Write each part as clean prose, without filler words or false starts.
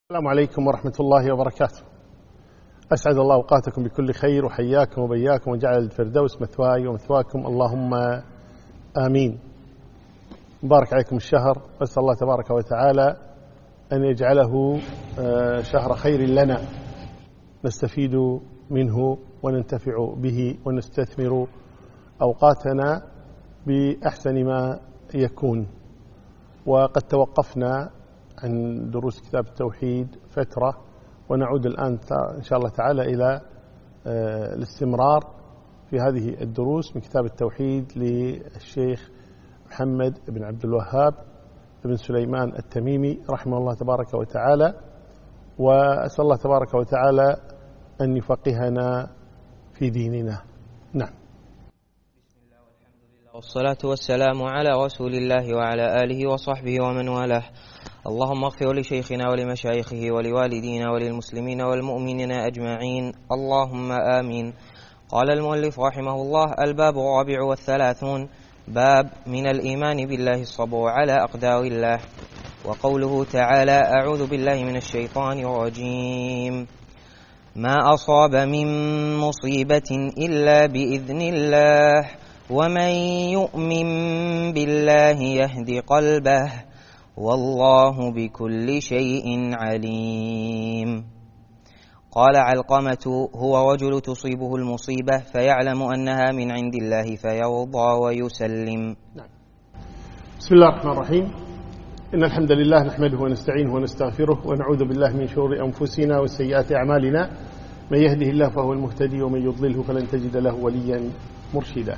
السلام عليكم ورحمة الله وبركاته. أسعد الله أوقاتكم بكل خير وحياكم وبياكم وجعل الفردوس مثواي ومثواكم اللهم آمين. مبارك عليكم الشهر، أسأل الله تبارك وتعالى أن يجعله شهر خير لنا نستفيد منه وننتفع به ونستثمر أوقاتنا بأحسن ما يكون. وقد توقفنا عن دروس كتاب التوحيد فترة، ونعود الآن إن شاء الله تعالى إلى الاستمرار في هذه الدروس من كتاب التوحيد للشيخ محمد بن عبد الوهاب بن سليمان التميمي رحمه الله تبارك وتعالى. وأسأل الله تبارك وتعالى أن يفقهنا في ديننا. نعم. بسم الله والحمد لله والصلاة والسلام على رسول الله وعلى آله وصحبه ومن والاه. اللهم اغفر لشيخنا ولمشايخه ولوالدينا وللمسلمين والمؤمنين أجمعين، اللهم آمين. قال المؤلف رحمه الله: الباب الرابع والثلاثون، باب من الإيمان بالله الصبر على أقدار الله. وقوله تعالى: أعوذ بالله من الشيطان الرجيم، ما أصاب من مصيبة إلا بإذن الله ومن يؤمن بالله يهد قلبه والله بكل شيء عليم. قال علقمة: هو رجل تصيبه المصيبة فيعلم أنها من عند الله فيرضى ويسلم. بسم الله الرحمن الرحيم. إن الحمد لله نحمده ونستعينه ونستغفره ونعوذ بالله من شرور أنفسنا وسيئات أعمالنا، من يهده الله فهو المهتدي ومن يضلله فلن تجد له وليا مرشدا.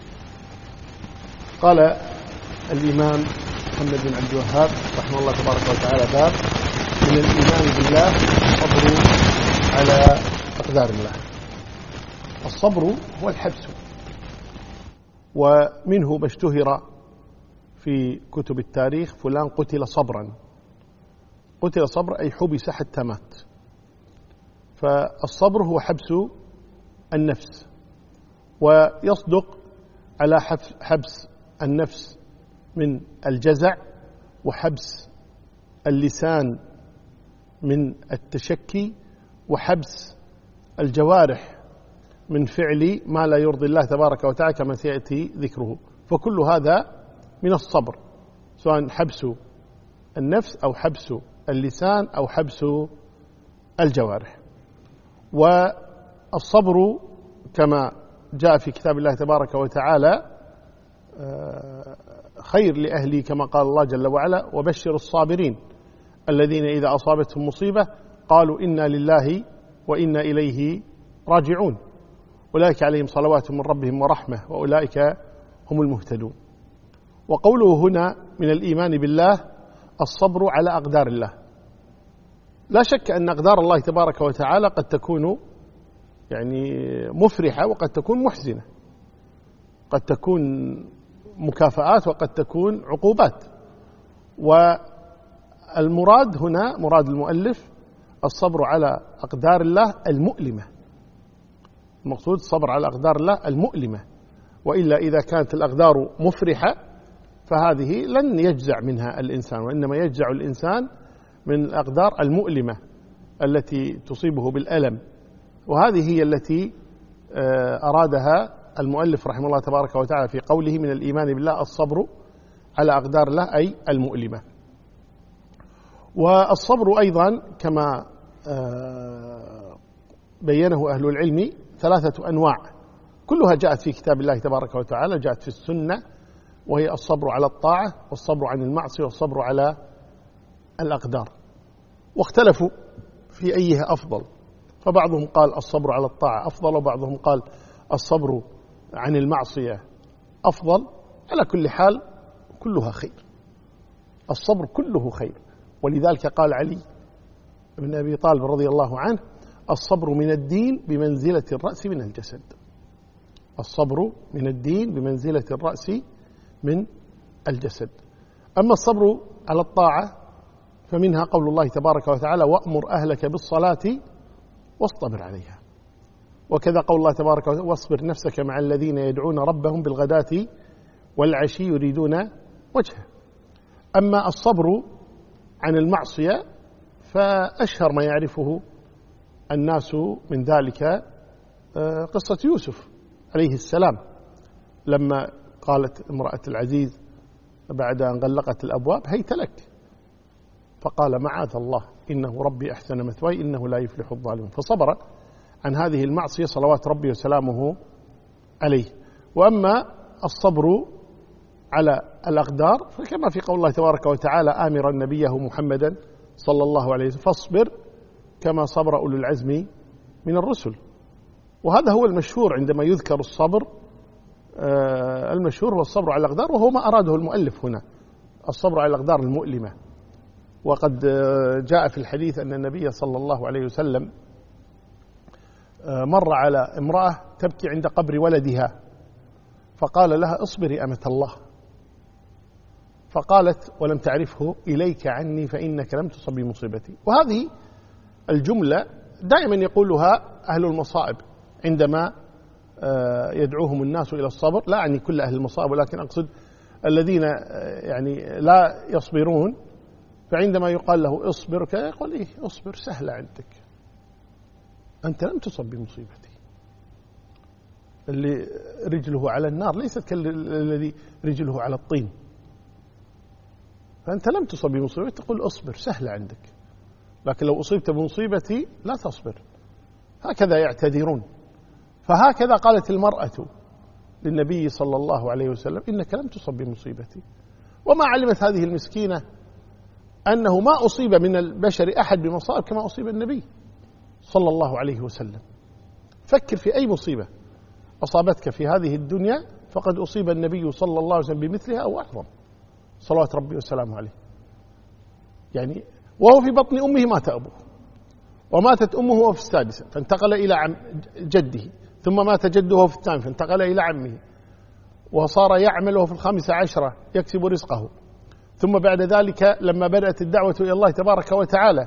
قال الإمام محمد بن عبد الوهاب رحمه الله تبارك وتعالى: باب من الإيمان بالله الصبر على أقدار الله. الصبر هو الحبس، ومنه ما اشتهر في كتب التاريخ: فلان قتل صبرا. قتل صبر أي حبس حتى مات. فالصبر هو حبس النفس، ويصدق على حبس النفس من الجزع، وحبس اللسان من التشكي، وحبس الجوارح من فعل ما لا يرضي الله تبارك وتعالى كما سيأتي ذكره. فكل هذا من الصبر، سواء حبس النفس أو حبس اللسان أو حبس الجوارح. والصبر كما جاء في كتاب الله تبارك وتعالى خير لأهلي، كما قال الله جل وعلا: وبشر الصابرين الذين إذا أصابتهم مصيبة قالوا إنا لله وإنا إليه راجعون أولئك عليهم صلوات من ربهم ورحمة وأولئك هم المهتدون. وقوله هنا من الإيمان بالله الصبر على أقدار الله. لا شك أن أقدار الله تبارك وتعالى قد تكون مفرحة وقد تكون محزنة، قد تكون مكافآت وقد تكون عقوبات. والمراد هنا مراد المؤلف الصبر على أقدار الله المؤلمة. المقصود الصبر على أقدار الله المؤلمة، وإلا إذا كانت الأقدار مفرحة فهذه لن يجزع منها الإنسان، وإنما يجزع الإنسان من الأقدار المؤلمة التي تصيبه بالألم. وهذه هي التي أرادها المؤلف رحمه الله تبارك وتعالى في قوله من الإيمان بالله الصبر على أقدار الله أي المؤلمة. والصبر أيضا كما بينه أهل العلم 3 أنواع، كلها جاءت في كتاب الله تبارك وتعالى، جاءت في السنة، وهي الصبر على الطاعة والصبر عن المعصية والصبر على الأقدار. واختلفوا في أيها أفضل، فبعضهم قال الصبر على الطاعة أفضل، وبعضهم قال الصبر عن المعصية أفضل. على كل حال كلها خير، الصبر كله خير. ولذلك قال علي بن أبي طالب رضي الله عنه: الصبر من الدين بمنزلة الرأس من الجسد. الصبر من الدين بمنزلة الرأس من الجسد. أما الصبر على الطاعة فمنها قول الله تبارك وتعالى: وأمر أهلك بالصلاة واصطبر عليها. وكذا قول الله تبارك وتعالى: واصبر نفسك مع الذين يدعون ربهم بالغداة والعشي يريدون وجهه. أما الصبر عن المعصية فأشهر ما يعرفه الناس من ذلك قصة يوسف عليه السلام، لما قالت امرأة العزيز بعد أن غلقت الأبواب هيت لك، فقال معاذ الله إنه ربي أحسن مثواي إنه لا يفلح الظالمون، فصبر عن هذه المعصية صلوات ربي وسلامه عليه. وأما الصبر على الأقدار فكما في قول الله تبارك وتعالى آمرا نبيه محمدا صلى الله عليه وسلم فاصبر كما صبر أولو العزم من الرسل. وهذا هو المشهور عندما يذكر الصبر، المشهور هو الصبر على الأقدار، وهو ما أراده المؤلف هنا، الصبر على الأقدار المؤلمة. وقد جاء في الحديث أن النبي صلى الله عليه وسلم مر على امرأة تبكي عند قبر ولدها فقال لها اصبري أمة الله، فقالت ولم تعرفه إليك عني فإنك لم تصب بمصيبتي. وهذه الجملة دائما يقولها أهل المصائب عندما يدعوهم الناس إلى الصبر، لا يعني كل أهل المصائب ولكن أقصد الذين يعني لا يصبرون، فعندما يقال له اصبر يقول إيه اصبر سهلة عندك، أنت لم تصب بمصيبتي. اللي رجله على النار ليست كالذي رجله على الطين، فأنت لم تصب بمصيبتي تقول اصبر سهلة عندك، لكن لو أصيبت بمصيبتي لا تصبر. هكذا يعتذرون. فهكذا قالت المرأة للنبي صلى الله عليه وسلم إنك لم تصب بمصيبتي، وما علمت هذه المسكينة أنه ما أصيب من البشر أحد بمصائب كما أصيب النبي صلى الله عليه وسلم. فكر في أي مصيبة أصابتك في هذه الدنيا فقد أصيب النبي صلى الله عليه وسلم بمثلها أو أعظم صلوات ربي وسلامه عليه. يعني وهو في بطن أمه مات أبوه، وماتت أمه وهو في السادسة فانتقل إلى جده، ثم مات جده وهو في الثامن فانتقل إلى عمه، وصار يعمل وهو في 15 يكسب رزقه. ثم بعد ذلك لما بدأت الدعوة إلى الله تبارك وتعالى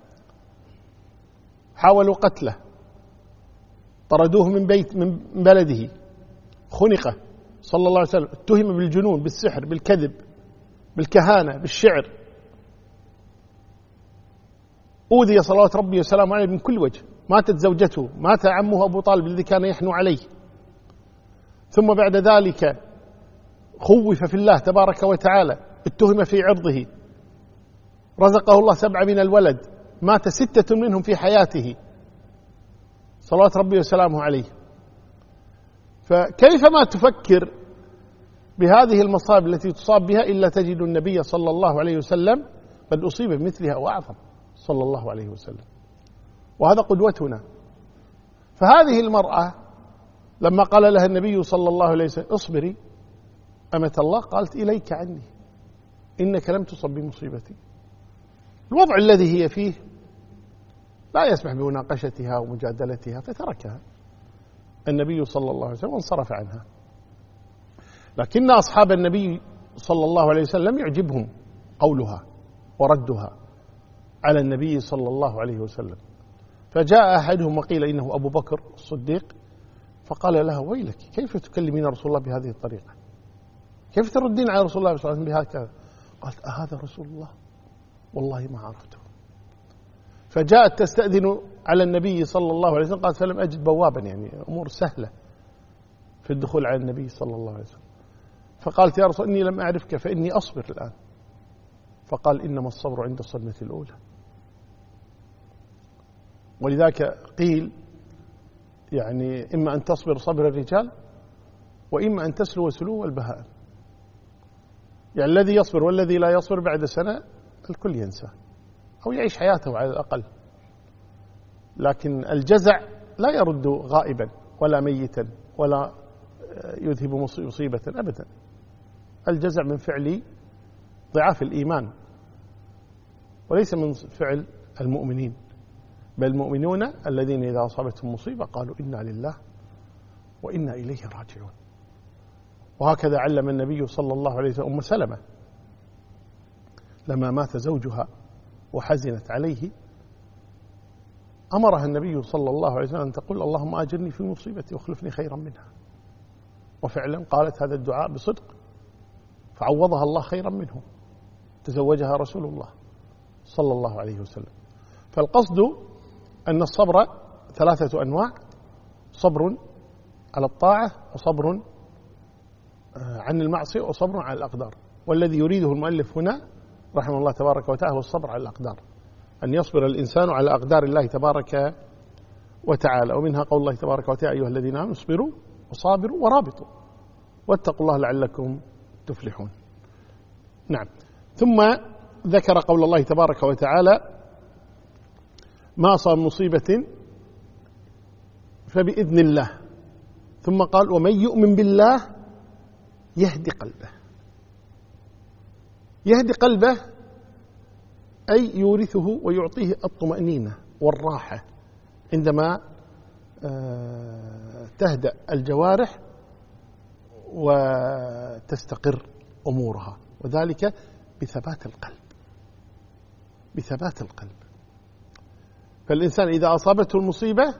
حاولوا قتله، طردوه من بلده، خنقه صلى الله عليه وسلم، اتهم بالجنون بالسحر بالكذب بالكهانة بالشعر، أوذي صلوات ربي وسلامه عليه من كل وجه، ماتت زوجته، مات عمه أبو طالب الذي كان يحنو عليه. ثم بعد ذلك خوف في الله تبارك وتعالى، اتهم في عرضه، رزقه الله 7 من الولد، مات 6 منهم في حياته صلوات ربي وسلامه عليه. فكيف ما تفكر بهذه المصائب التي تصاب بها إلا تجد النبي صلى الله عليه وسلم قد أصيب بمثلها وأعظم صلى الله عليه وسلم، وهذا قدوتنا. فهذه المرأة لما قال لها النبي صلى الله عليه وسلم اصبري أمة الله قالت إليك عني إنك لم تصب بمصيبتي. الوضع الذي هي فيه لا يسمح بمناقشتها ومجادلتها فتركها النبي صلى الله عليه وسلم وانصرف عنها. لكن أصحاب النبي صلى الله عليه وسلم يعجبهم قولها وردها على النبي صلى الله عليه وسلم. فجاء أحدهم وقيل إنه أبو بكر الصديق فقال لها ويلك كيف تكلمين رسول الله بهذه الطريقة، كيف تردين على رسول الله صلى الله عليه وسلم بهكذا؟ قالت أهذا رسول الله والله ما عرفته. فجاءت تستأذن على النبي صلى الله عليه وسلم قالت فلم أجد بوابا، يعني أمور سهلة في الدخول على النبي صلى الله عليه وسلم. فقالت يا رسول إني لم أعرفك فإني أصبر الآن. فقال إنما الصبر عند الصدمة الأولى. ولذلك قيل يعني إما أن تصبر صبر الرجال وإما أن تسلو سلو البهائم. يعني الذي يصبر والذي لا يصبر بعد سنة الكل ينسى أو يعيش حياته على الأقل. لكن الجزع لا يرد غائبا ولا ميتا ولا يذهب مصيبة أبدا. الجزع من فعل ضعاف الإيمان وليس من فعل المؤمنين، بل المؤمنون الذين إذا أصابتهم مصيبة قالوا إنا لله وإنا إليه راجعون. وهكذا علم النبي صلى الله عليه وسلم أم سلمة لما مات زوجها وحزنت عليه أمرها النبي صلى الله عليه وسلم أن تقول اللهم أجرني في مصيبتي واخلفني خيرا منها. وفعلا قالت هذا الدعاء بصدق فعوضها الله خيرا منه، تزوجها رسول الله صلى الله عليه وسلم. فالقصد أن الصبر 3 أنواع: صبر على الطاعة، وصبر عن المعصية، وصبر على الأقدار. والذي يريده المؤلف هنا رحمه الله تبارك وتعالى هو الصبر على الأقدار، أن يصبر الإنسان على أقدار الله تبارك وتعالى. ومنها قول الله تبارك وتعالى: أيها الذين آمنوا اصبروا وصابروا ورابطوا واتقوا الله لعلكم تفلحون. نعم. ثم ذكر قول الله تبارك وتعالى: ما أصاب مصيبة فبإذن الله. ثم قال: ومن يؤمن بالله يهدي قلبه. يهدي قلبه أي يورثه ويعطيه الطمأنينة والراحة عندما تهدأ الجوارح وتستقر أمورها، وذلك بثبات القلب. بثبات القلب. فالإنسان إذا أصابته المصيبة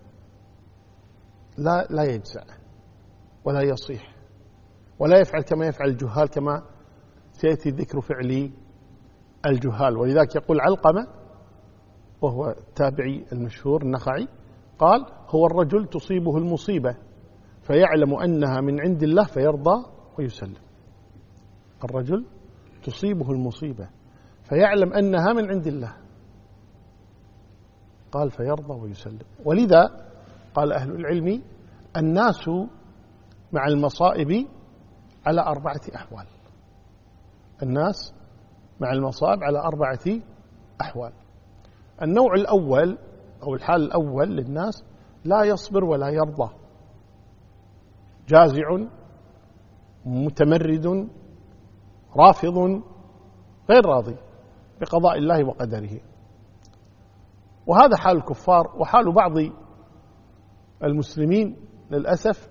لا يجزع ولا يصيح ولا يفعل كما يفعل الجهال، كما سيأتي ذكر فعل الجهال. ولذلك يقول علقمة وهو التابعي المشهور النخعي، قال: هو الرجل تصيبه المصيبة فيعلم أنها من عند الله فيرضى ويسلم. الرجل تصيبه المصيبة فيعلم أنها من عند الله، قال فيرضى ويسلم. ولذا قال أهل العلم: الناس مع المصائب على 4 أحوال. الناس مع المصائب على 4 أحوال. النوع الأول أو الحال الأول للناس: لا يصبر ولا يرضى، جازع متمرد رافض غير راضي بقضاء الله وقدره. وهذا حال الكفار. وحال بعض المسلمين للأسف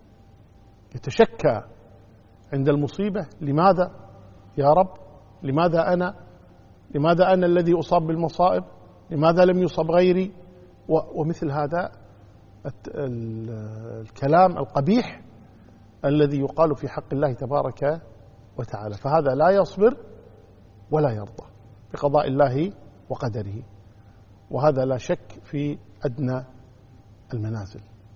يتشكى عند المصيبة: لماذا يا رب؟ لماذا أنا الذي أصاب بالمصائب؟ لماذا لم يصب غيري؟ ومثل هذا الكلام القبيح الذي يقال في حق الله تبارك وتعالى. فهذا لا يصبر ولا يرضى بقضاء الله وقدره، وهذا لا شك في أدنى المنازل.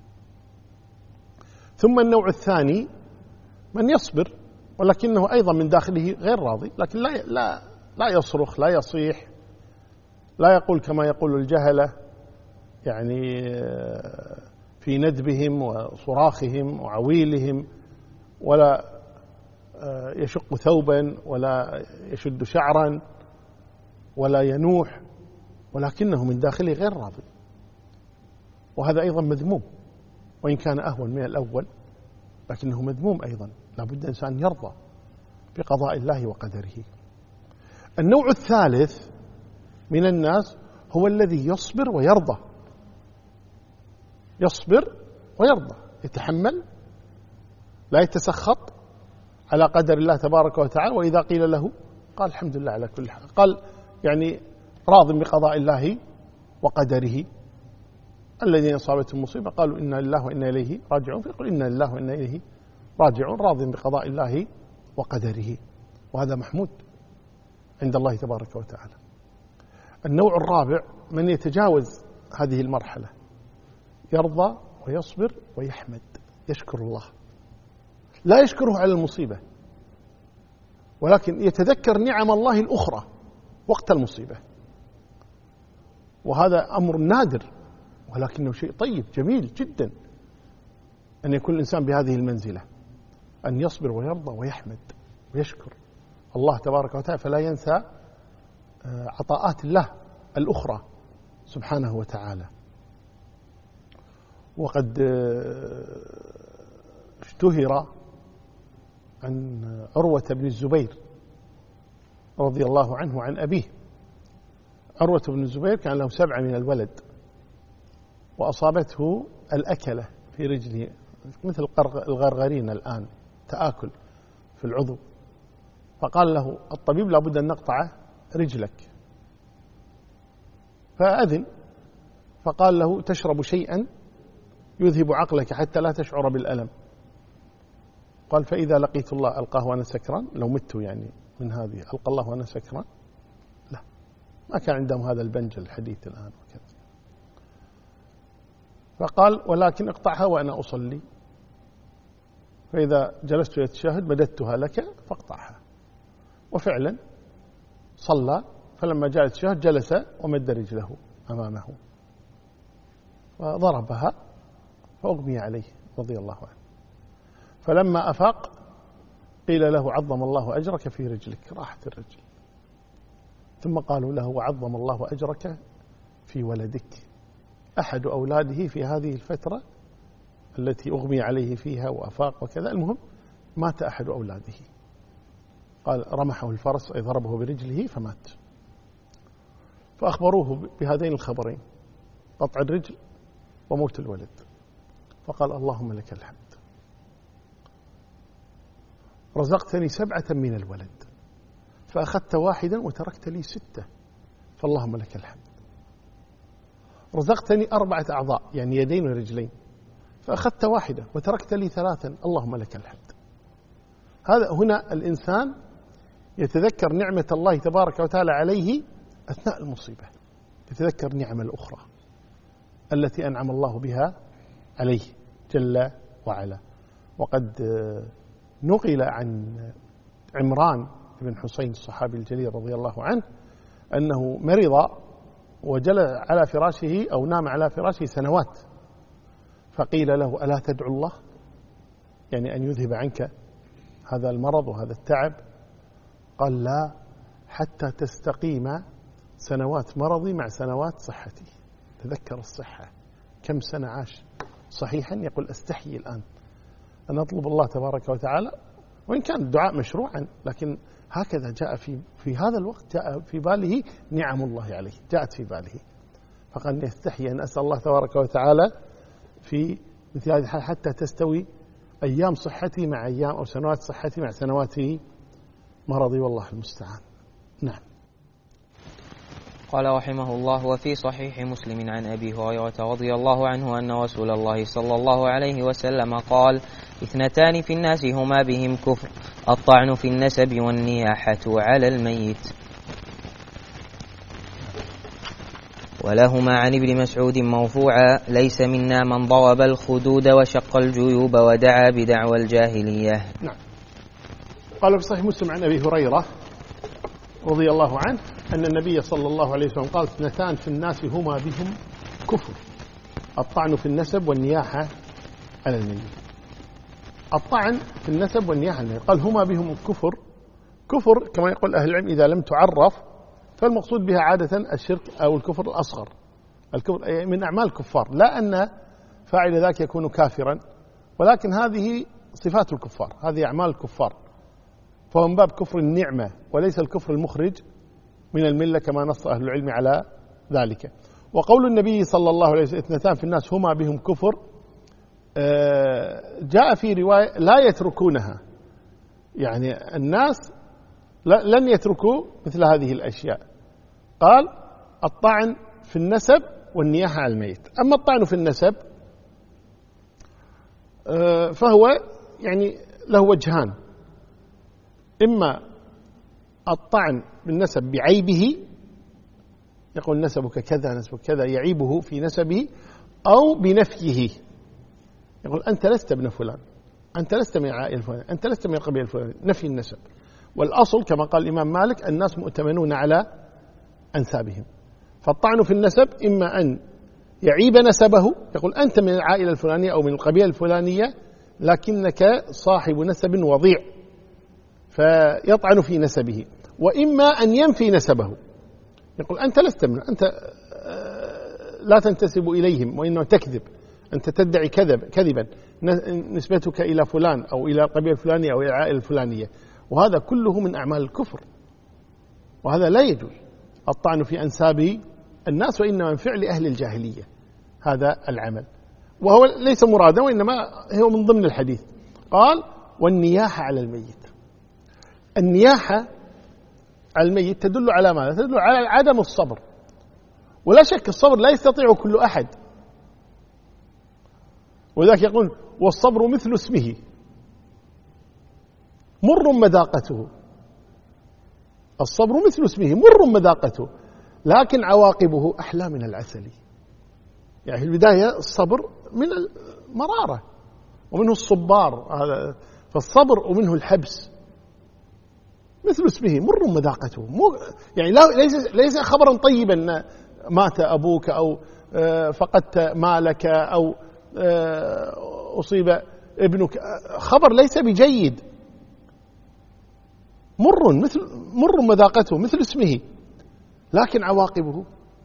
ثم النوع الثاني: من يصبر ولكنه أيضا من داخله غير راضي، لكن لا يصرخ، لا يصيح، لا يقول كما يقول الجهلة يعني في ندبهم وصراخهم وعويلهم، ولا يشق ثوبا ولا يشد شعرا ولا ينوح، ولكنه من داخله غير راضي. وهذا أيضا مذموم، وإن كان أهون من الأول لكنه مذموم أيضا. لابد الإنسان يرضى بقضاء الله وقدره. النوع الثالث من الناس هو الذي يصبر ويرضى. يصبر ويرضى، يتحمل، لا يتسخط على قدر الله تبارك وتعالى، وإذا قيل له قال الحمد لله على كل حال، قال يعني راض بقضاء الله وقدره. الذين أصابتهم مصيبة قالوا إنا لله وإنا إليه راجعون، فيقول إنا لله وإنا إليه راجعون، راض بقضاء الله وقدره، وهذا محمود عند الله تبارك وتعالى. النوع الرابع: من يتجاوز هذه المرحلة، يرضى ويصبر ويحمد، يشكر الله، لا يشكره على المصيبة، ولكن يتذكر نعم الله الأخرى وقت المصيبة. وهذا أمر نادر، ولكنه شيء طيب جميل جدا أن يكون الإنسان بهذه المنزلة، أن يصبر ويرضى ويحمد ويشكر الله تبارك وتعالى، فلا ينسى عطاءات الله الأخرى سبحانه وتعالى. وقد اشتهر عن عروة بن الزبير رضي الله عنه عن أبيه. عروة بن الزبير كان له 7 من الولد، وأصابته الأكلة في رجله مثل الغرغرين الآن، تآكل في العضو، فقال له الطبيب لابد أن نقطع رجلك، فأذن، فقال له تشرب شيئا يذهب عقلك حتى لا تشعر بالألم. قال فإذا لقيت الله ألقاه وأنا سكران، لو مت يعني من هذه ألقى الله وأنا سكران؟ لا، ما كان عندهم هذا البنج الحديث الآن وكذا. فقال ولكن اقطعها وأنا أصلي، فإذا جلست يتشهد مددتها لك فاقطعها. وفعلا صلى، فلما جاء يتشهد جلس ومد رجله أمامه وضربها فأغمي عليه رضي الله عنه. فلما أفاق قيل له عظم الله أجرك في رجلك، راحت الرجل. ثم قالوا له وعظم الله أجرك في ولدك، أحد أولاده في هذه الفترة التي أغمي عليه فيها وأفاق وكذا، المهم مات أحد أولاده. قال رمحه الفرس أي ضربه برجله فمات. فأخبروه بهذين الخبرين، قطع الرجل وموت الولد، فقال اللهم لك الحمد، رزقتني 7 من الولد فأخذت واحدا وتركت لي 6، فاللهم لك الحمد. رزقتني 4 أعضاء يعني يدين ورجلين فأخذت واحدة وتركت لي 3، اللهم لك الحمد. هذا هنا الإنسان يتذكر نعمة الله تبارك وتعالى عليه أثناء المصيبة، يتذكر نعمة الأخرى التي أنعم الله بها عليه جل وعلا. وقد نقل عن عمران بن حسين الصحابي الجليل رضي الله عنه أنه مرض وجلس على فراشه أو نام على فراشه سنوات، فقيل له ألا تدعو الله يعني أن يذهب عنك هذا المرض وهذا التعب؟ قال لا، حتى تستقيم سنوات مرضي مع سنوات صحتي. تذكر الصحة، كم سنة عاش صحيحا، يقول أستحيي الآن أن أطلب الله تبارك وتعالى، وإن كان الدعاء مشروعا لكن هكذا جاء في هذا الوقت، جاء في باله نعم الله عليه، جاءت في باله، فقال يستحي أن أسأل الله تبارك وتعالى في مثل هذه الحال حتى تستوي أيام صحتي مع أيام أو سنوات صحتي مع سنوات مرضي، والله المستعان. نعم. قال رحمه الله وفي صحيح مسلم عن أبي هريرة رضي الله عنه أن رسول الله صلى الله عليه وسلم قال 2 في الناس هما بهم كفر، الطعن في النسب والنياحة على الميت. ولهما عن ابن مسعود مرفوعا ليس منا من ضرب الخدود وشق الجيوب ودعا بدعوى الجاهلية. نعم. قال في صحيح مسلم عن أبي هريرة رضي الله عنه أن النبي صلى الله عليه وسلم قال 2 في الناس هما بهم كفر، الطعن في النسب والنياحة على الميت. الطعن في النسب والنياحة على الميت، قال هما بهم كفر. كفر كما يقول أهل العلم إذا لم تعرف فالمقصود بها عادة الشرك أو الكفر الأصغر، الكفر من أعمال الكفار، لا أن فاعل ذاك يكون كافرا، ولكن هذه صفات الكفار، هذه أعمال الكفار، فهو من باب كفر النعمة وليس الكفر المخرج من الملة كما نص أهل العلم على ذلك. وقول النبي صلى الله عليه وسلم 2 في الناس هما بهم كفر جاء في رواية لا يتركونها، يعني الناس لن يتركوا مثل هذه الأشياء. قال الطعن في النسب والنياحة على الميت. أما الطعن في النسب فهو يعني له وجهان، إما الطعن بالنسب بعيبه، يقول نسبك كذا نسبك كذا، يعيبه في نسبه، أو بنفيه، يقول أنت لست ابن فلان، أنت لست من العائلة الفلانية، أنت لست من القبيلة الفلانية، نفي النسب. والأصل كما قال الإمام مالك الناس مؤتمنون على أنسابهم، فالطعن في النسب إما أن يعيب نسبه، يقول أنت من العائلة الفلانية أو من القبيلة الفلانية لكنك صاحب نسب وضيع فيطعن في نسبه، وإما أن ينفي نسبه، يقول أنت لست من، أنت لا تنتسب إليهم وإنما تكذب، أنت تدعي كذبا، نسبتك إلى فلان أو إلى القبيلة الفلانية أو إلى العائلة الفلانية، وهذا كله من أعمال الكفر، وهذا لا يجوز الطعن في أنساب الناس، وإنما من فعل أهل الجاهلية هذا العمل، وهو ليس مرادا وإنما هو من ضمن الحديث. قال والنياحة على الميت. النياحة على الميت تدل على ماذا؟ تدل على عدم الصبر، ولا شك الصبر لا يستطيع كل أحد، وذلك يقول والصبر مثل اسمه مر مذاقته، الصبر مثل اسمه مر مذاقته، لكن عواقبه أحلى من العسل. يعني في البداية الصبر من المرارة ومنه الصبار، هذا فالصبر ومنه الحبس، مثل اسمه مر مذاقته. يعني ليس خبرا طيبا مات أبوك أو فقدت مالك أو أصيب ابنك، خبر ليس بجيد. مر مذاقته مثل اسمه، لكن عواقبه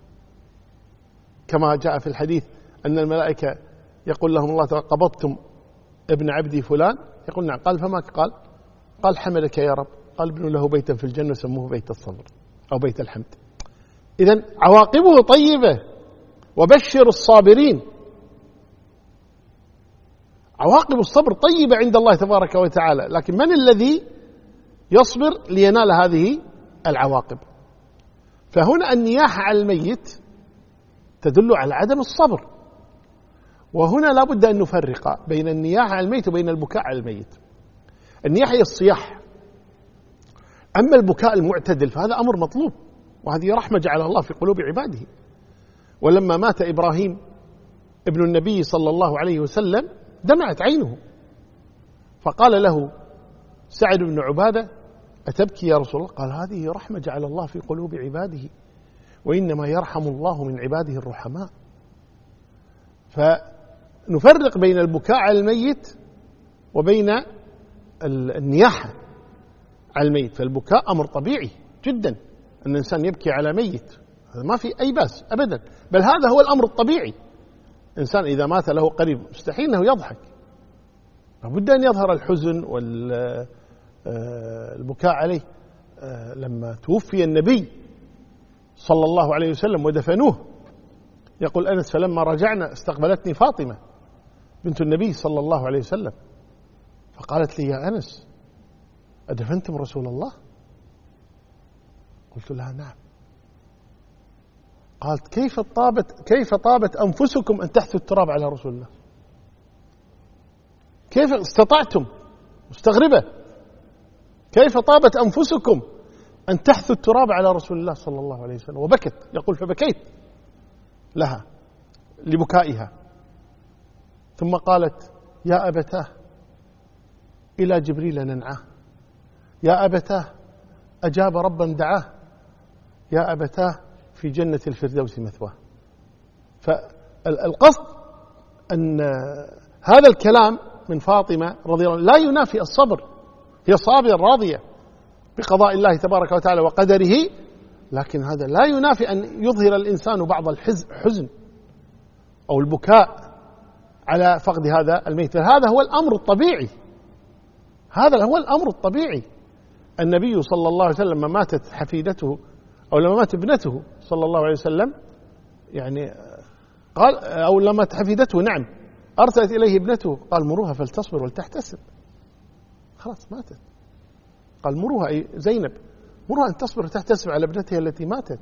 كما جاء في الحديث أن الملائكة يقول لهم الله تعالى قبضتم ابن عبدي فلان، يقول نعم. قال فما قال حمدك يا رب. قال ابنوا له بيتا في الجنة سموه بيت الصبر أو بيت الحمد. إذن عواقبه طيبة. وبشر الصابرين، عواقب الصبر طيبة عند الله تبارك وتعالى، لكن من الذي يصبر لينال هذه العواقب؟ فهنا النياحة على الميت تدل على عدم الصبر. وهنا لا بد أن نفرق بين النياحة على الميت وبين البكاء على الميت. النياحة هي الصياح، أما البكاء المعتدل فهذا أمر مطلوب، وهذه رحمة جعلها الله في قلوب عباده. ولما مات إبراهيم ابن النبي صلى الله عليه وسلم دمعت عينه، فقال له سعد بن عبادة أتبكي يا رسول الله؟ قال هذه رحمة جعل الله في قلوب عباده، وإنما يرحم الله من عباده الرحماء. فنفرق بين البكاء على الميت وبين النياحة على الميت. فالبكاء أمر طبيعي جدا، أن الإنسان يبكي على ميت، هذا ما في أي بأس أبدا، بل هذا هو الأمر الطبيعي. إنسان إذا مات له قريب مستحيل أنه يضحك، لابد أن يظهر الحزن والبكاء عليه. لما توفي النبي صلى الله عليه وسلم ودفنوه، يقول أنس فلما رجعنا استقبلتني فاطمة بنت النبي صلى الله عليه وسلم فقالت لي يا أنس أدفنتم رسول الله؟ قلت لها نعم. قالت كيف طابت أنفسكم أن تحثوا التراب على رسول الله؟ كيف استطعتم؟ مستغربة، كيف طابت أنفسكم أن تحثوا التراب على رسول الله صلى الله عليه وسلم؟ وبكت، يقول فبكيت لها لبكائها، ثم قالت يا أبتاه إلى جبريل ننعاه، يا أبتاه أجاب ربا دعاه، يا أبتاه في جنة الفردوس مثواه. فالقصد أن هذا الكلام من فاطمة رضي الله عنها لا ينافي الصبر، هي صابرة راضية بقضاء الله تبارك وتعالى وقدره، لكن هذا لا ينافي أن يظهر الإنسان بعض الحزن أو البكاء على فقد هذا الميت. هذا هو الأمر الطبيعي، هذا هو الأمر الطبيعي. النبي صلى الله عليه وسلم لما ماتت حفيدته أو لما مات ابنته صلى الله عليه وسلم، يعني قال أو لما مات حفيدته نعم أرسلت إليه ابنته قال مروها فلتصبر ولتحتسب. خلاص ماتت، قال مروها أي زينب مروها أن تصبر وتحتسب على ابنتها التي ماتت.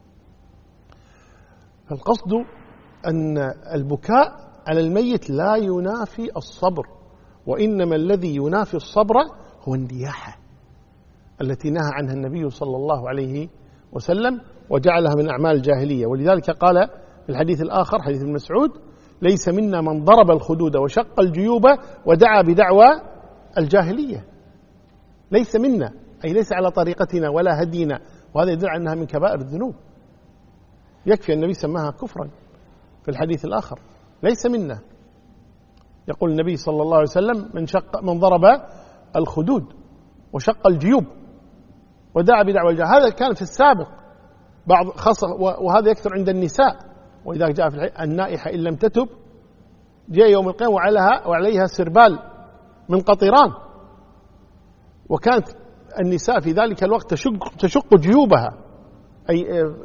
فالقصد أن البكاء على الميت لا ينافي الصبر، وإنما الذي ينافي الصبر هو النياحة التي نهى عنها النبي صلى الله عليه وسلم وجعلها من أعمال الجاهلية. ولذلك قال في الحديث الآخر حديث ابن مسعود ليس منا من ضرب الخدود وشق الجيوب ودعا بدعوى الجاهلية. ليس منا أي ليس على طريقتنا ولا هدينا، وهذا يدل على أنها من كبائر الذنوب. يكفي النبي سماها كفرا في الحديث الآخر، ليس منا. يقول النبي صلى الله عليه وسلم من ضرب الخدود وشق الجيوب ودعا بدعوى الجاهلية. هذا كان في السابق بعض خاصة، وهذا يكثر عند النساء. وإذا جاء في الحديث النائحة إن لم تتب جاء يوم القيامة وعليها سربال من قطران. وكانت النساء في ذلك الوقت تشق جيوبها، أي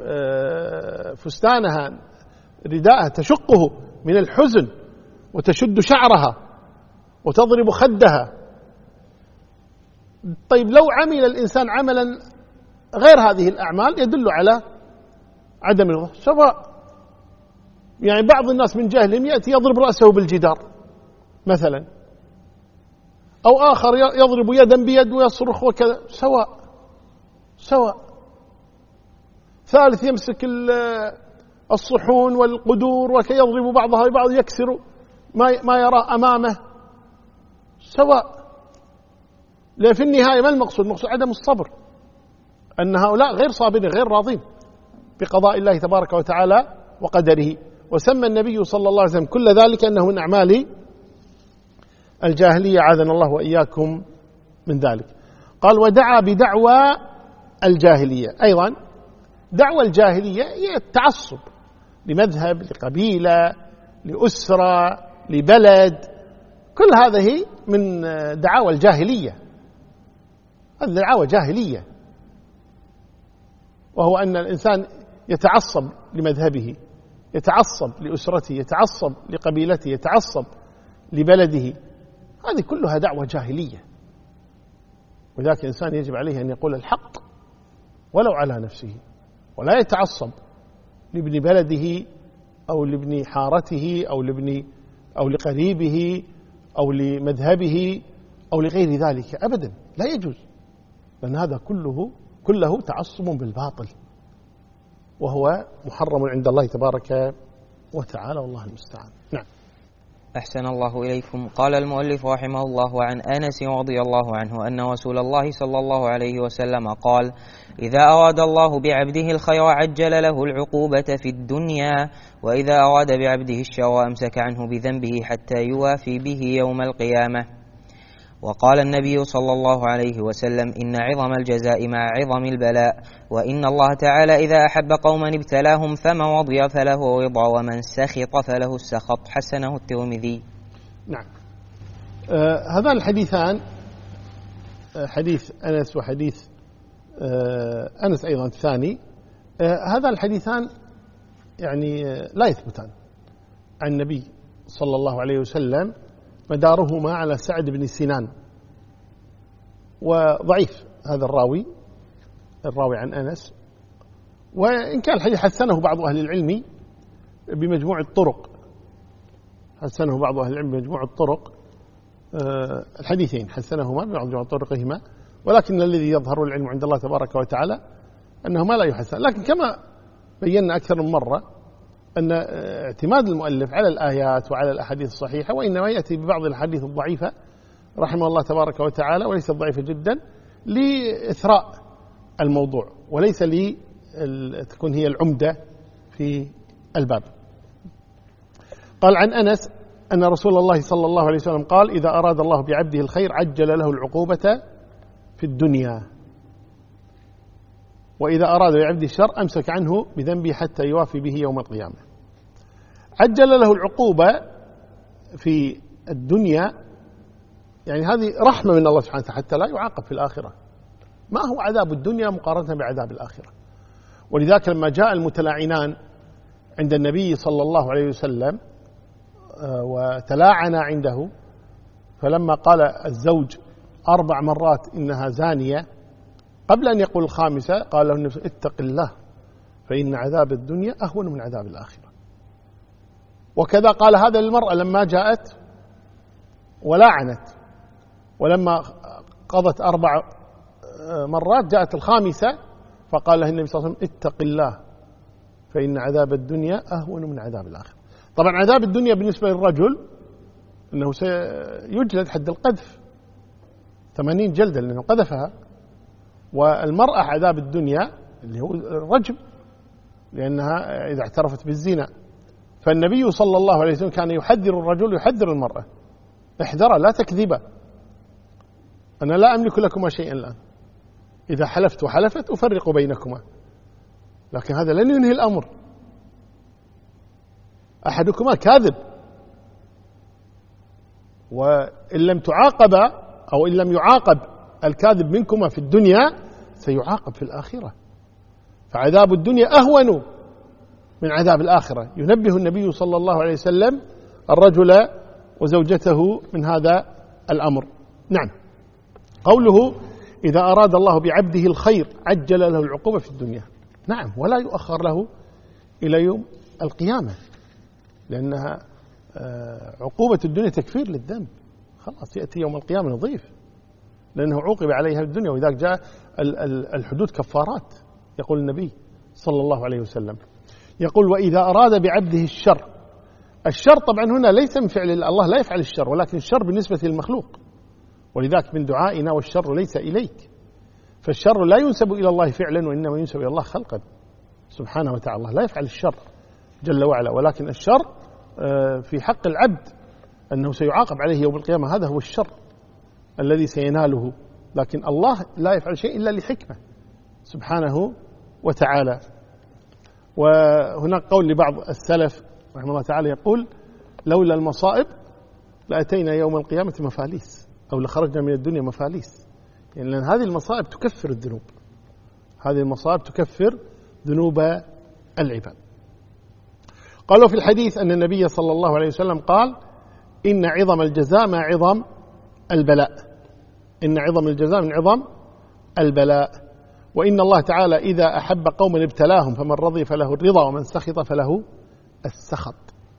فستانها رداءها تشقه من الحزن، وتشد شعرها وتضرب خدها. طيب لو عمل الإنسان عملا غير هذه الأعمال يدل على عدم الرضا، سواء يعني بعض الناس من جهلهم يأتي يضرب رأسه بالجدار مثلا، أو آخر يضرب يدا بيد ويصرخ وكذا، سواء. ثالث يمسك الصحون والقدور وكي يضرب بعضها ببعض يكسر ما يرى أمامه، سواء. لأن في النهاية ما المقصود؟ المقصود عدم الصبر، أن هؤلاء غير صابرين غير راضين بقضاء الله تبارك وتعالى وقدره. وسمى النبي صلى الله عليه وسلم كل ذلك أنه من أعمال الجاهلية، عاذنا الله وإياكم من ذلك. قال ودعا بدعوى الجاهلية. أيضا دعوى الجاهلية هي التعصب لمذهب، لقبيلة، لأسرة، لبلد، كل هذه من دعاوى الجاهلية. هذه دعاوى جاهلية، وهو أن الإنسان يتعصب لمذهبه، يتعصب لأسرته، يتعصب لقبيلته، يتعصب لبلده. هذه كلها دعوة جاهلية. وذاك الإنسان يجب عليه أن يقول الحق ولو على نفسه، ولا يتعصب لابن بلده أو لابن حارته أو لقريبه أو لمذهبه أو لغير ذلك أبدا، لا يجوز، لأن هذا كله تعصب بالباطل، وهو محرم عند الله تبارك وتعالى، والله المستعان. نعم. أحسن الله إليكم. قال المؤلف رحمه الله عن أنس رضي الله عنه أن رسول الله صلى الله عليه وسلم قال: إذا أراد الله بعبده الخير عجل له العقوبة في الدنيا، وإذا أراد بعبده الشر أمسك عنه بذنبه حتى يوافي به يوم القيامة. وقال النبي صلى الله عليه وسلم: إن عظم الجزاء مع عظم البلاء، وإن الله تعالى إذا أحب قوما ابتلاهم فمن رضي فله رضا ومن سخط فله السخط. حسنه الترمذي. نعم. هذان الحديثان، حديث أنس وحديث أنس أيضا الثاني، هذان الحديثان يعني لا يثبتان عن النبي صلى الله عليه وسلم، مدارهما على سعد بن سنان، وضعيف هذا الراوي عن أنس، وإن كان الحديث حسنه بعض أهل العلم بمجموع الطرق، الحديثين حسنهما بمجموع طرقهما، ولكن الذي يظهر العلم عند الله تبارك وتعالى أنهما لا يحسن. لكن كما بينا أكثر من مرة أن اعتماد المؤلف على الآيات وعلى الأحاديث الصحيحة، وإنما يأتي ببعض الأحاديث الضعيفة رحمه الله تبارك وتعالى، وليس ضعيفة جدا، لإثراء الموضوع، وليس تكون هي العمدة في الباب. قال عن أنس أن رسول الله صلى الله عليه وسلم قال: إذا أراد الله بعبده الخير عجل له العقوبة في الدنيا، وإذا أراد بعبده الشر أمسك عنه بذنبه حتى يوافي به يوم القيامة. عجل له العقوبة في الدنيا، يعني هذه رحمة من الله سبحانه وتعالى حتى لا يعاقب في الآخرة. ما هو عذاب الدنيا مقارنة بعذاب الآخرة؟ ولذلك لما جاء المتلاعنان عند النبي صلى الله عليه وسلم وتلاعنا عنده، فلما قال الزوج 4 مرات إنها زانية، قبل أن يقول الخامسة قال له النبي: اتق الله فإن عذاب الدنيا أهون من عذاب الآخرة. وكذا قال هذا للمرأة لما جاءت ولعنت، ولما قضت 4 مرات جاءت الخامسة فقال له النبي صلى الله عليه وسلم: اتق الله فإن عذاب الدنيا أهون من عذاب الآخرة. طبعا عذاب الدنيا بالنسبة للرجل أنه سيجلد حد القذف 80 جلدة لأنه قذفها، والمرأة عذاب الدنيا اللي هو الرجم، لأنها إذا اعترفت بالزنا. فالنبي صلى الله عليه وسلم كان يحذر الرجل يحذر المرأة: احذر لا تكذبا، أنا لا أملك لكما شيئا الآن، إذا حلفت وحلفت أفرق بينكما، لكن هذا لن ينهي الأمر، أحدكما كاذب، وإن لم تعاقب أو إن لم يعاقب الكاذب منكما في الدنيا سيعاقب في الآخرة، فعذاب الدنيا أهون من عذاب الآخرة. ينبه النبي صلى الله عليه وسلم الرجل وزوجته من هذا الأمر. نعم. قوله: إذا أراد الله بعبده الخير عجل له العقوبة في الدنيا، نعم، ولا يؤخر له إلى يوم القيامة، لأنها عقوبة الدنيا تكفير للذنب، خلاص يأتي يوم القيامة نظيف، لأنه عوقب عليها في الدنيا. وإذا جاء الحدود كفارات، يقول النبي صلى الله عليه وسلم. يقول وإذا أراد بعبده الشر طبعا هنا ليس من فعل الله، لا يفعل الشر، ولكن الشر بالنسبة للمخلوق، ولذلك من دعائنا والشر ليس إليك، فالشر لا ينسب إلى الله فعلا وإنما ينسب إلى الله خلقا سبحانه وتعالى. الله لا يفعل الشر جل وعلا، ولكن الشر في حق العبد أنه سيعاقب عليه يوم القيامة، هذا هو الشر الذي سيناله، لكن الله لا يفعل شيء إلا لحكمة سبحانه وتعالى. وهناك قول لبعض السلف رحمه الله تعالى يقول لولا المصائب لأتينا يوم القيامة مفاليس، أو لخرجنا من الدنيا مفاليس، يعني لأن هذه المصائب تكفر الذنوب، هذه المصائب تكفر ذنوب العباد. قالوا في الحديث أن النبي صلى الله عليه وسلم قال إن عظم الجزاء مع عظم البلاء، إن عظم الجزاء من عظم البلاء، وإن الله تعالى إذا أحب قوما ابتلاهم فمن رضي فله الرضا ومن سخط فله السخط.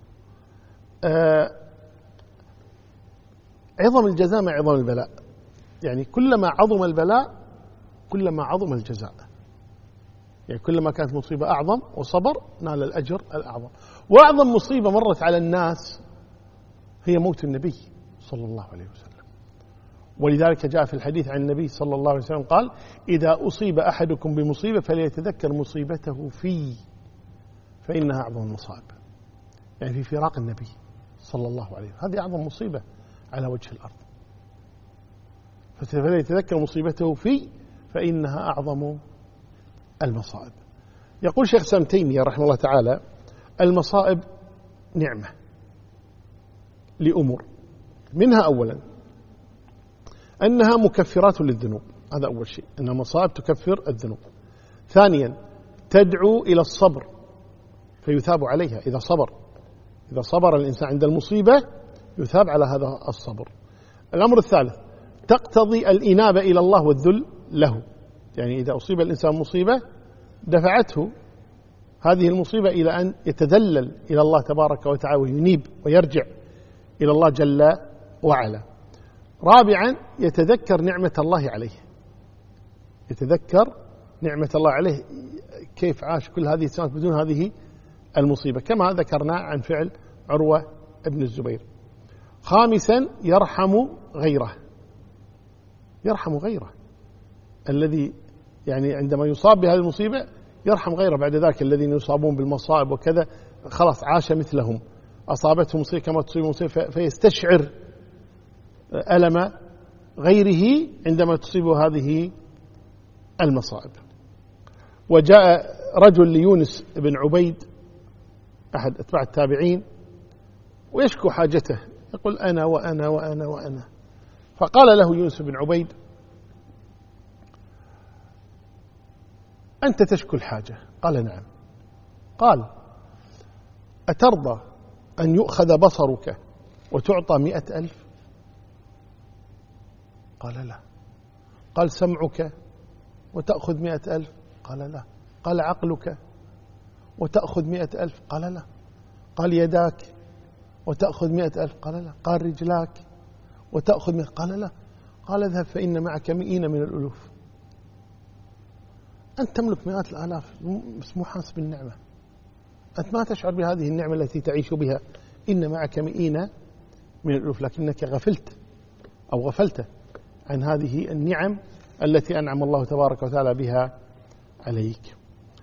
عظم الجزاء مع عظم البلاء، يعني كلما عظم البلاء كلما عظم الجزاء، يعني كلما كانت مصيبة أعظم وصبر نال الأجر الأعظم. وأعظم مصيبة مرت على الناس هي موت النبي صلى الله عليه وسلم، ولذلك جاء في الحديث عن النبي صلى الله عليه وسلم قال إذا أصيب أحدكم بمصيبة فليتذكر مصيبته فيه فإنها أعظم المصائب، يعني في فراق النبي صلى الله عليه وسلم، هذه أعظم مصيبة على وجه الأرض، فليتذكر مصيبته فيه فإنها أعظم المصائب. يقول شيخ سام تيمية رحمه الله تعالى المصائب نعمة لأمور، منها أولا أنها مكفرات للذنوب، هذا أول شيء، أن المصائب تكفر الذنوب. ثانيا تدعو إلى الصبر فيثاب عليها إذا صبر الإنسان عند المصيبة يثاب على هذا الصبر. الأمر الثالث تقتضي الإنابة إلى الله والذل له، يعني إذا أصيب الإنسان مصيبة دفعته هذه المصيبة إلى أن يتذلل إلى الله تبارك وتعالى وينيب ويرجع إلى الله جل وعلا. رابعا يتذكر نعمة الله عليه، يتذكر نعمة الله عليه كيف عاش كل هذه السنوات بدون هذه المصيبة، كما ذكرنا عن فعل عروة ابن الزبير. خامسا يرحم غيره الذي يعني عندما يصاب بهذه المصيبة يرحم غيره بعد ذلك، الذين يصابون بالمصائب وكذا خلاص عاش مثلهم، أصابته مصيبة كما تصيب مصيبة فيستشعر ألم غيره عندما تصيبه هذه المصائب. وجاء رجل ليونس بن عبيد أحد أتباع التابعين ويشكو حاجته، يقول أنا وأنا وأنا وأنا، فقال له يونس بن عبيد أنت تشكو الحاجة؟ قال نعم. قال أترضى أن يؤخذ بصرك وتعطى 100,000؟ قال لا. قال سمعك وتأخذ 100,000؟ قال لا. قال عقلك وتأخذ 100,000؟ قال لا. قال يداك وتأخذ 100,000؟ قال لا. قال رجلاك وتأخذ 100؟ قال لا. قال اذهب فإن معك 100 من الألوف. أنت تملك مئات الآلاف بس مو حاسب النعمة، أنت ما تشعر بهذه النعمة التي تعيش بها، إن معك 100 من الألوف، لكنك غفلت عن هذه النعم التي أنعم الله تبارك وتعالى بها عليك.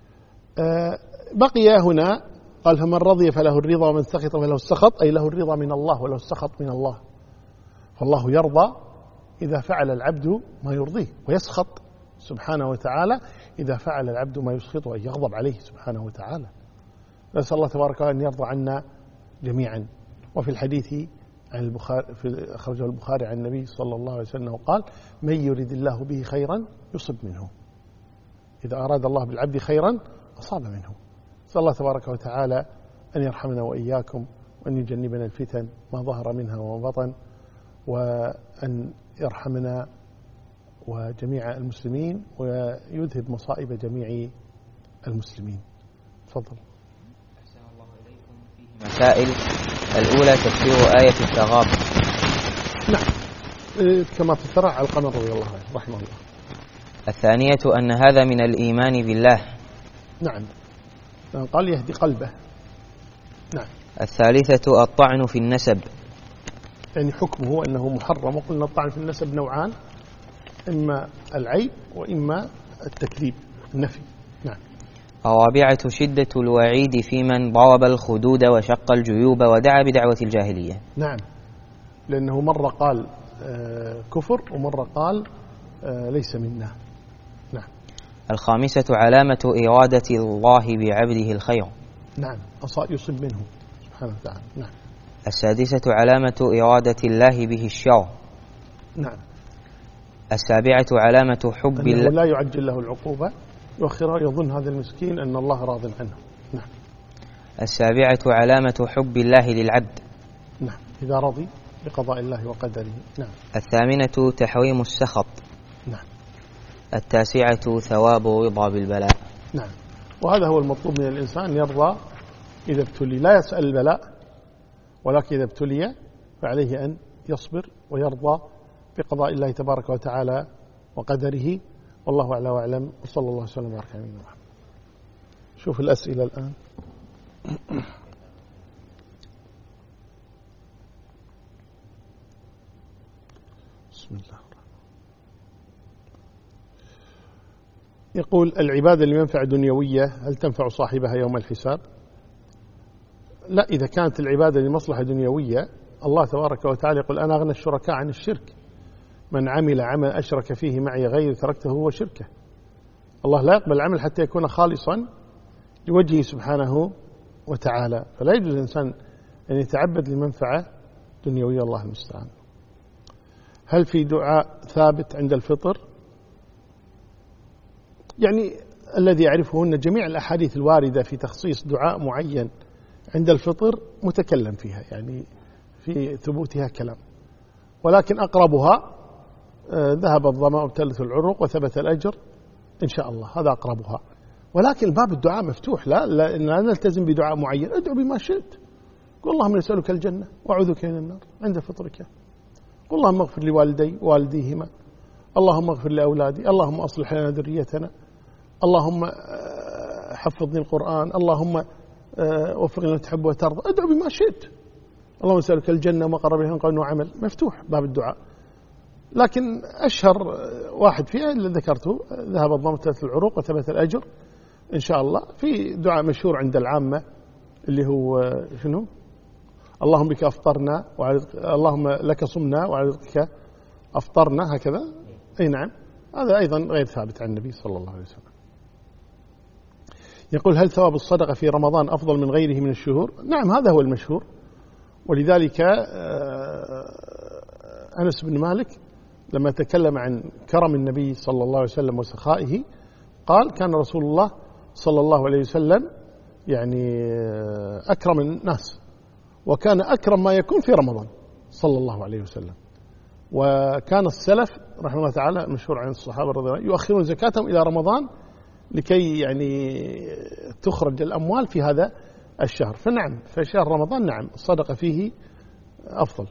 بقي هنا قال فمن رضي فله الرضا ومن سخط فله السخط، أي له الرضا من الله وله السخط من الله، فالله يرضى إذا فعل العبد ما يرضيه، ويسخط سبحانه وتعالى إذا فعل العبد ما يسخطه، أي يغضب عليه سبحانه وتعالى. نسأل الله تبارك وتعالى أن يرضى عنا جميعا. وفي الحديث عن البخاري أخرجه البخاري عن النبي صلى الله عليه وسلم قال من يريد الله به خيرا يصب منه، إذا أراد الله بالعبد خيرا أصاب منه. نسأل الله تبارك وتعالى أن يرحمنا وإياكم وأن يجنبنا الفتن ما ظهر منها وما بطن، وأن يرحمنا وجميع المسلمين ويذهب مصائب جميع المسلمين. تفضل. أحسن الله إليكم. فيه مسائل. الأولى تفسير آية التغابن. نعم كما فسرها علقمة رضي الله عنه رحمه الله. الثانية أن هذا من الإيمان بالله، نعم، قال يهدي قلبه. نعم. الثالثة الطعن في النسب، يعني حكمه أنه محرم. وقلنا الطعن في النسب نوعان، إما العيب وإما التكذيب، النفي. نعم. الرابعة شدة الوعيد في من ضرب الخدود وشق الجيوب ودعا بدعوة الجاهلية. نعم، لأنه مرة قال كفر ومرة قال ليس منا. نعم. الخامسة علامة إرادة الله بعبده الخير. نعم، يصب منه سبحانه وتعالى. نعم. السادسة علامة إرادة الله به الشر. نعم. السابعة علامة حب الله لا يعجل له العقوبة، يؤخرها، يظن هذا المسكين أن الله راض عنه. نعم. السابعة علامة حب الله للعبد. نعم، إذا رضي بقضاء الله وقدره. نعم. الثامنة تحريم السخط. نعم. التاسعة ثواب رضا بالبلاء. نعم، وهذا هو المطلوب من الإنسان، يرضى إذا ابتلي، لا يسأل البلاء، ولكن إذا ابتلي فعليه أن يصبر ويرضى بقضاء الله تبارك وتعالى وقدره. والله أعلى وأعلم، وصلى الله وسلم وبارك على نبينا محمد. شوف الأسئلة الآن. بسم الله. يقول العبادة لمنفعة دنيوية هل تنفع صاحبها يوم الحساب؟ لا، إذا كانت العبادة لمصلحة دنيوية، الله تبارك وتعالى يقول أنا أغنى الشركاء عن الشرك، من عمل عمل أشرك فيه معي غيري تركته هو شركه. الله لا يقبل العمل حتى يكون خالصا لوجهه سبحانه وتعالى، فلا يجوز الإنسان أن يتعبد لمنفعة دنيوية، الله المستعان. هل في دعاء ثابت عند الفطر؟ يعني الذي يعرفه أن جميع الأحاديث الواردة في تخصيص دعاء معين عند الفطر متكلم فيها، يعني في ثبوتها كلام، ولكن أقربها ذهب الظمأ وابتلت العروق وثبت الأجر إن شاء الله، هذا أقربها. ولكن باب الدعاء مفتوح، لا نلتزم بدعاء معين، ادعو بما شئت. قل اللهم نسألك الجنة وأعوذ بك من النار عند فطرك. قل اللهم اغفر لوالدي ووالديهما، اللهم اغفر لأولادي، اللهم أصلح لنا ذريتنا، اللهم حفظني القرآن، اللهم وفقنا تحب وترضى. ادعو بما شئت. اللهم نسألك الجنة وما قرب إليها من قول وعمل. مفتوح باب الدعاء، لكن أشهر واحد فيها اللي ذكرته ذهب الظمأ وابتلت العروق وثبت الأجر إن شاء الله. في دعاء مشهور عند العامة اللي هو شنو؟ اللهم بك أفطرنا اللهم لك صمنا وعلى رزقك أفطرنا، هكذا. أي نعم، هذا أيضا غير ثابت عن النبي صلى الله عليه وسلم. يقول هل ثواب الصدقة في رمضان أفضل من غيره من الشهور؟ نعم، هذا هو المشهور. ولذلك أنس بن مالك لما تكلم عن كرم النبي صلى الله عليه وسلم وسخائه قال كان رسول الله صلى الله عليه وسلم يعني أكرم الناس، وكان أكرم ما يكون في رمضان صلى الله عليه وسلم. وكان السلف رحمه الله تعالى مشهور عن الصحابة رضي الله عنهم يؤخرون زكاتهم إلى رمضان لكي يعني تخرج الأموال في هذا الشهر. فنعم، في شهر رمضان نعم الصدقة فيه أفضل.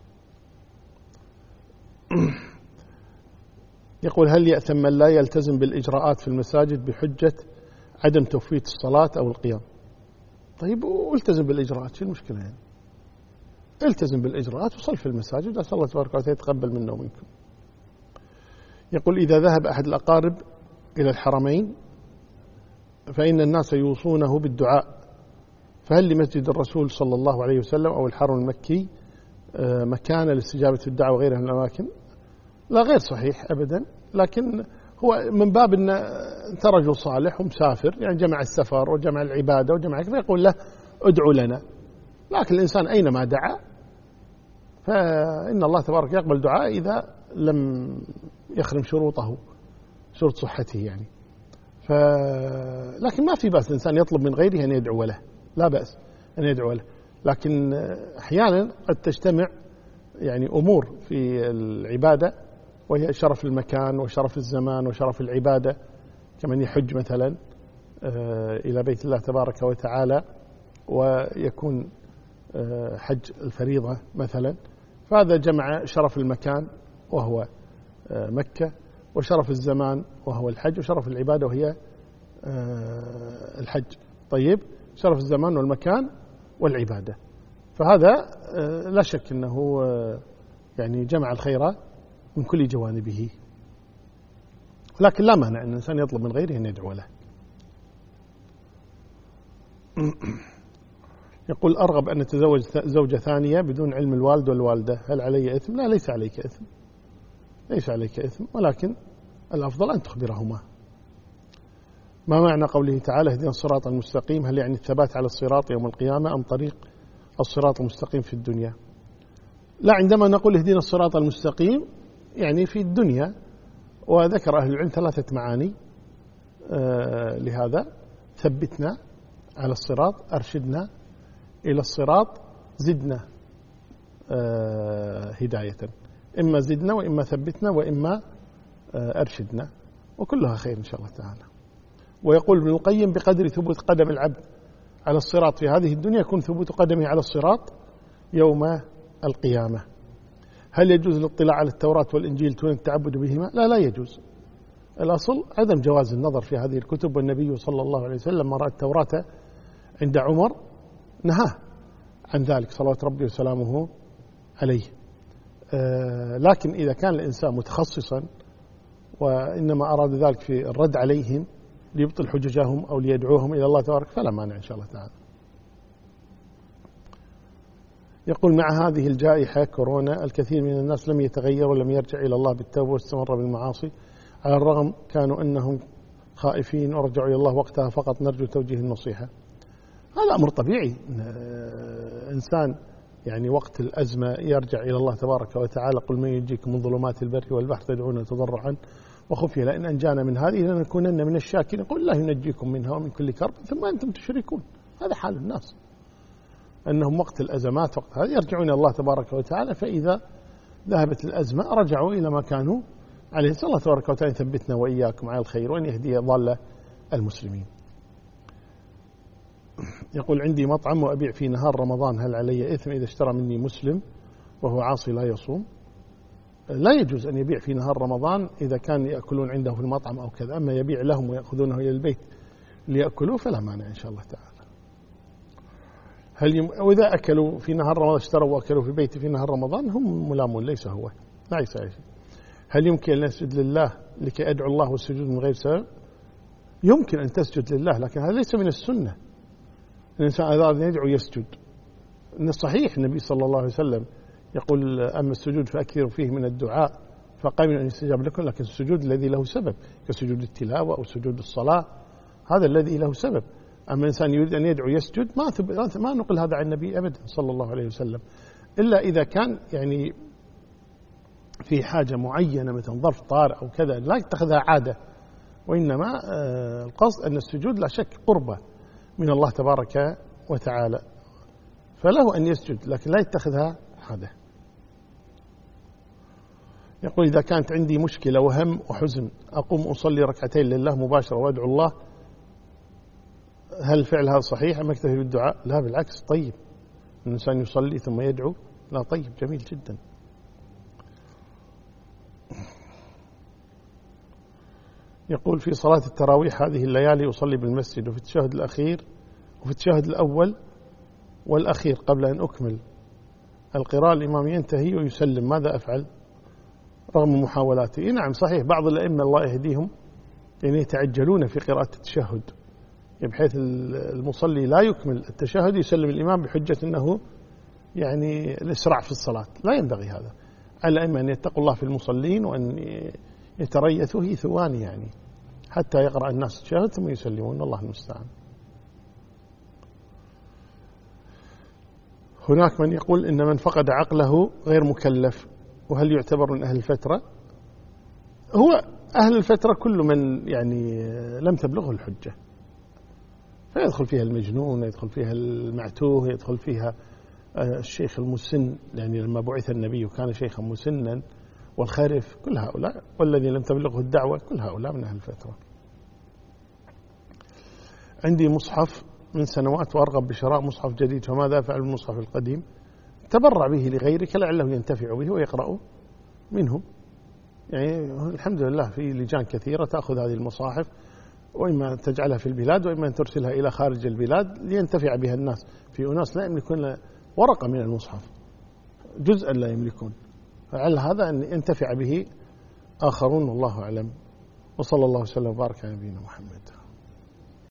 يقول هل يأثم من لا يلتزم بالإجراءات في المساجد بحجة عدم توفيت الصلاة أو القيام؟ طيب والتزم بالإجراءات، شو المشكلة يعني؟ التزم بالإجراءات وصل في المساجد، أسأل الله تبارك وتعالى يتقبل منا ومنكم. يقول إذا ذهب أحد الأقارب إلى الحرمين فإن الناس يوصونه بالدعاء، فهل لمسجد الرسول صلى الله عليه وسلم أو الحرم المكي مكان لاستجابة الدعوة وغيرها من الأماكن؟ لا، غير صحيح أبدا، لكن هو من باب أن أنت رجل صالح ومسافر، يعني جمع السفر وجمع العبادة وجمع كذا، يقول له ادعو لنا. لكن الإنسان أينما دعا فإن الله تبارك يقبل دعاء إذا لم يخرم شروطه، شروط صحته يعني. لكن ما في بأس الإنسان يطلب من غيره أن يدعو له، لا بأس أن يدعو له، لكن أحيانا قد تجتمع يعني أمور في العبادة وهي شرف المكان وشرف الزمان وشرف العبادة، كمن يحج مثلا إلى بيت الله تبارك وتعالى ويكون حج الفريضة مثلا، فهذا جمع شرف المكان وهو مكة، وشرف الزمان وهو الحج، وشرف العبادة وهي الحج. طيب، شرف الزمان والمكان والعبادة، فهذا لا شك أنه يعني جمع الخير من كل جوانبه، لكن لا مانع أن الإنسان يطلب من غيره أن يدعو له. يقول: أرغب أن أتزوج زوجة ثانية بدون علم الوالد والوالدة، هل علي إثم؟ لا، ليس عليك إثم، ليس عليك إثم، ولكن الأفضل أن تخبرهما. ما معنى قوله تعالى: اهدنا الصراط المستقيم؟ هل يعني الثبات على الصراط يوم القيامة أم طريق الصراط المستقيم في الدنيا؟ لا، عندما نقول اهدنا الصراط المستقيم يعني في الدنيا، وذكر أهل العلم 3 معاني لهذا: ثبتنا على الصراط، أرشدنا إلى الصراط، زدنا هداية. إما زدنا وإما ثبتنا وإما أرشدنا، وكلها خير إن شاء الله تعالى. ويقول ابن القيم: بقدر ثبوت قدم العبد على الصراط في هذه الدنيا يكون ثبوت قدمه على الصراط يوم القيامة. هل يجوز الاطلاع على التوراة والإنجيل دون التعبد بهما؟ لا، لا يجوز. الأصل عدم جواز النظر في هذه الكتب، والنبي صلى الله عليه وسلم ما رأى التوراة عند عمر نهاه عن ذلك صلوات ربي وسلامه عليه. لكن إذا كان الإنسان متخصصا وإنما أراد ذلك في الرد عليهم ليبطل حججهم أو ليدعوهم إلى الله تبارك، فلا مانع إن شاء الله تعالى. يقول: مع هذه الجائحة كورونا الكثير من الناس لم يتغير ولم يرجع إلى الله بالتوبة واستمر بالمعاصي، على الرغم كانوا أنهم خائفين ورجعوا إلى الله وقتها، فقط نرجو توجيه النصيحة. هذا أمر طبيعي، إنسان يعني وقت الأزمة يرجع إلى الله تبارك وتعالى: قل من ينجيكم من ظلمات البر والبحر تدعونه تضرعا وخفيا لئن أنجانا من هذه لنكونن من الشاكرين. قل الله ينجيكم منها ومن كل كرب ثم أنتم تشركون. هذا حال الناس، أنهم وقت الأزمات وقت هذا يرجعون إلى الله تبارك وتعالى، فإذا ذهبت الأزمة رجعوا إلى ما كانوا عليه. صلى الله تبارك وتعالى يثبتنا وإياكم على الخير وأن يهدي ضال المسلمين. يقول: عندي مطعم وأبيع في نهار رمضان، هل علي إثم إذا اشترى مني مسلم وهو عاصي لا يصوم؟ لا يجوز أن يبيع في نهار رمضان إذا كان يأكلون عنده في المطعم أو كذا، أما يبيع لهم ويأخذونه إلى البيت ليأكلوا فلا مانع إن شاء الله تعالى. وإذا أكلوا في نهار رمضان، اشتروا وأكلوا في بيتي في نهار رمضان، هم ملامون، ليس هو، لا يسأل شيء. هل يمكن أن أسجد لله لكي أدعو الله والسجود من غير سبب؟ يمكن أن تسجد لله، لكن هذا ليس من السنة. الإنسان إذا أراد يدعو يسجد. إن الصحيح النبي صلى الله عليه وسلم يقول: أما السجود فأكثروا فيه من الدعاء فقبل أن يستجاب لكم، لكن السجود الذي له سبب كسجود التلاوة أو سجود الصلاة، هذا الذي له سبب. أما إنسان يريد أن يدعو يسجد ما نقل هذا عن النبي أبدا صلى الله عليه وسلم، إلا إذا كان يعني في حاجة معينة مثل ظرف طارئ أو كذا، لا يتخذها عادة، وإنما القصد أن السجود لا شك قربة من الله تبارك وتعالى، فله أن يسجد لكن لا يتخذها عادة. يقول: إذا كانت عندي مشكلة وهم وحزن أقوم أصلي ركعتين لله مباشرة وأدعو الله، هل فعل هذا صحيح أم أكتفي بالدعاء؟ لا، بالعكس، طيب الإنسان يصلي ثم يدعو، لا طيب، جميل جدا. يقول: في صلاة التراويح هذه الليالي أصلي بالمسجد وفي التشهد الأخير وفي التشهد الأول والأخير قبل أن أكمل القراءة الإمام ينتهي ويسلم، ماذا أفعل رغم محاولاتي؟ نعم صحيح، بعض الأئمة الله يهديهم يعني يتعجلون في قراءة التشهد، بحيث المصلي لا يكمل التشهد يسلم الإمام بحجة أنه يعني الإسراع في الصلاة. لا ينبغي هذا، على الأئمة أن يتقوا الله في المصلين وأن يتريثوا هي ثواني يعني حتى يقرأ الناس التشهد ثم يسلمون، الله المستعان. هناك من يقول إن من فقد عقله غير مكلف، وهل يعتبر من أهل الفترة؟ هو أهل الفترة كل من يعني لم تبلغه الحجة، فيدخل فيها المجنون، يدخل فيها المعتوه، يدخل فيها الشيخ المسن، يعني لما بعث النبي كان شيخا مسنا، والخارف، كل هؤلاء، والذي لم تبلغه الدعوة، كل هؤلاء من أهل الفترة. عندي مصحف من سنوات وأرغب بشراء مصحف جديد، فماذا أفعل بالمصحف القديم؟ تبرع به لغيرك لعله ينتفع به ويقرأ منه. يعني الحمد لله في لجان كثيرة تأخذ هذه المصاحف وإما تجعلها في البلاد وإما أن ترسلها إلى خارج البلاد لينتفع بها الناس. في أناس لا يملكون ورقة من المصحف، جزءا لا يملكون، فعلى هذا أن ينتفع به آخرون، والله أعلم. وصلى الله وسلم وبارك على نبينا محمد.